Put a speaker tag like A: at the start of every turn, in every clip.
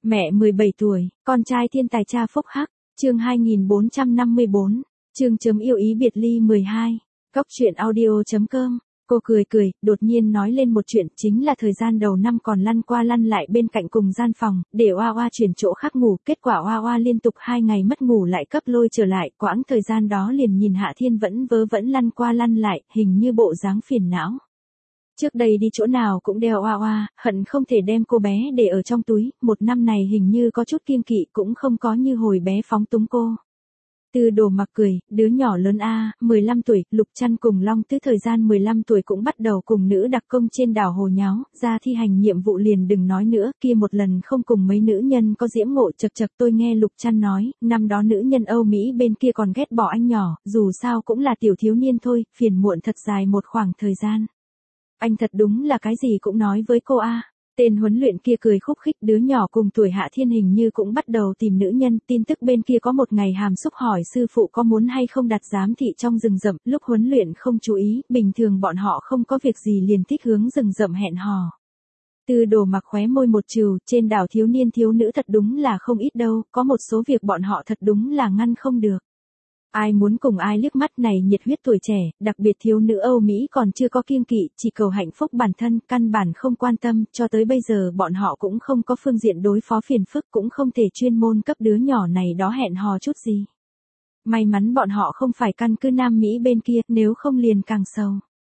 A: Mẹ 17 tuổi, con trai thiên tài cha phúc hắc, chương 2454, chương chấm yêu ý biệt ly 12, Cóc truyện audio.com. Cô cười, đột nhiên nói lên một chuyện, chính là thời gian đầu năm còn lăn qua lăn lại bên cạnh cùng gian phòng, để Oa Oa chuyển chỗ khác ngủ, kết quả Oa Oa liên tục 2 ngày mất ngủ lại cấp lôi trở lại, quãng thời gian đó liền nhìn Hạ Thiên vẫn lăn qua lăn lại, hình như bộ dáng phiền não. Trước đây đi chỗ nào cũng đeo Oa Oa, hận không thể đem cô bé để ở trong túi, một năm này hình như có chút kiêng kỵ, cũng không có như hồi bé phóng túng cô. Tư Đồ Mặc cười, đứa nhỏ lớn 15 tuổi, Lục Trăn cùng Long Tứ thời gian 15 tuổi cũng bắt đầu cùng nữ đặc công trên đảo hồ nháo, ra thi hành nhiệm vụ liền đừng nói nữa, kia một lần không cùng mấy nữ nhân có diễm ngộ chật tôi nghe Lục Trăn nói, năm đó nữ nhân Âu Mỹ bên kia còn ghét bỏ anh nhỏ, dù sao cũng là tiểu thiếu niên thôi, phiền muộn thật dài một khoảng thời gian. Anh thật đúng là cái gì cũng nói với cô a. Tên huấn luyện kia cười khúc khích, đứa nhỏ cùng tuổi Hạ Thiên hình như cũng bắt đầu tìm nữ nhân, tin tức bên kia có một ngày hàm xúc hỏi sư phụ có muốn hay không đặt giám thị trong rừng rậm, lúc huấn luyện không chú ý, bình thường bọn họ không có việc gì liền thích hướng rừng rậm hẹn hò. Tư Đồ Mặc khóe môi một trừ, trên đảo thiếu niên thiếu nữ thật đúng là không ít đâu, có một số việc bọn họ thật đúng là ngăn không được. Ai muốn cùng ai liếc mắt này nhiệt huyết tuổi trẻ, đặc biệt thiếu nữ Âu Mỹ còn chưa có kiêng kỵ, chỉ cầu hạnh phúc bản thân, căn bản không quan tâm, cho tới bây giờ bọn họ cũng không có phương diện đối phó phiền phức, cũng không thể chuyên môn cấp đứa nhỏ này đó hẹn hò chút gì. May mắn bọn họ không phải căn cứ Nam Mỹ bên kia, nếu không liền càng sầu.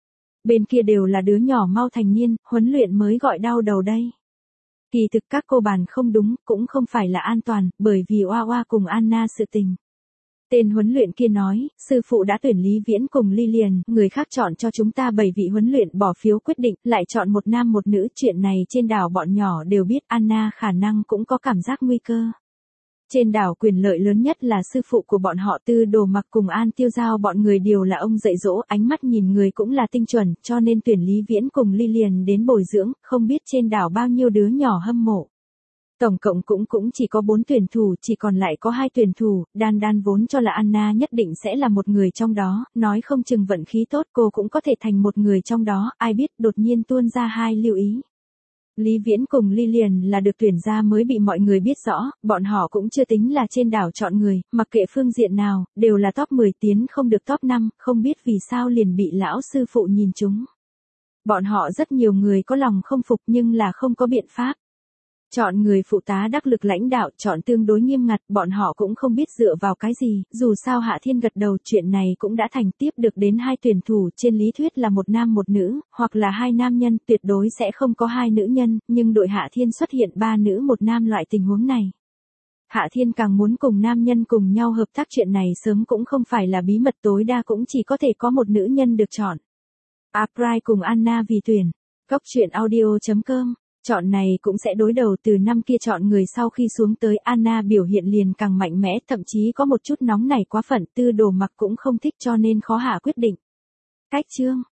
A: Bên kia đều là đứa nhỏ mau thành niên, huấn luyện mới gọi đau đầu đây. Kỳ thực các cô bàn không đúng, cũng không phải là an toàn, bởi vì Oa Oa cùng Anna sự tình. Tên huấn luyện kia nói, sư phụ đã tuyển Lý Viễn cùng Lilian, người khác chọn cho chúng ta 7 vị huấn luyện bỏ phiếu quyết định, lại chọn một nam một nữ, chuyện này trên đảo bọn nhỏ đều biết, Anna khả năng cũng có cảm giác nguy cơ. Trên đảo quyền lợi lớn nhất là sư phụ của bọn họ Tư Đồ Mặc cùng An Tiêu Giao, bọn người đều là ông dạy dỗ, ánh mắt nhìn người cũng là tinh chuẩn, cho nên tuyển Lý Viễn cùng Lilian đến bồi dưỡng, không biết trên đảo bao nhiêu đứa nhỏ hâm mộ. Tổng cộng cũng chỉ có 4 tuyển thủ, chỉ còn lại có 2 tuyển thủ, Đan vốn cho là Anna nhất định sẽ là một người trong đó, nói không chừng vận khí tốt cô cũng có thể thành một người trong đó, ai biết đột nhiên tuôn ra 2 lưu ý. Lý Viễn cùng Lilian là được tuyển ra mới bị mọi người biết rõ, bọn họ cũng chưa tính là trên đảo chọn người, mặc kệ phương diện nào, đều là top 10 tiến không được top 5, không biết vì sao liền bị lão sư phụ nhìn trúng. Bọn họ rất nhiều người có lòng không phục nhưng là không có biện pháp. Chọn người phụ tá đắc lực lãnh đạo, chọn tương đối nghiêm ngặt, bọn họ cũng không biết dựa vào cái gì, dù sao Hạ Thiên gật đầu, chuyện này cũng đã thành, tiếp được đến 2 tuyển thủ, trên lý thuyết là một nam một nữ, hoặc là 2 nam nhân, tuyệt đối sẽ không có 2 nữ nhân, nhưng đội Hạ Thiên xuất hiện 3 nữ một nam loại tình huống này. Hạ Thiên càng muốn cùng nam nhân cùng nhau hợp tác, chuyện này sớm cũng không phải là bí mật, tối đa cũng chỉ có thể có một nữ nhân được chọn. April cùng Anna vì tuyển. Cóc truyện audio.com. Chọn này cũng sẽ đối đầu từ năm kia chọn người, sau khi xuống tới Anna biểu hiện liền càng mạnh mẽ, thậm chí có một chút nóng nảy quá phận, Tư Đồ Mặc cũng không thích cho nên khó hạ quyết định. Cách chương.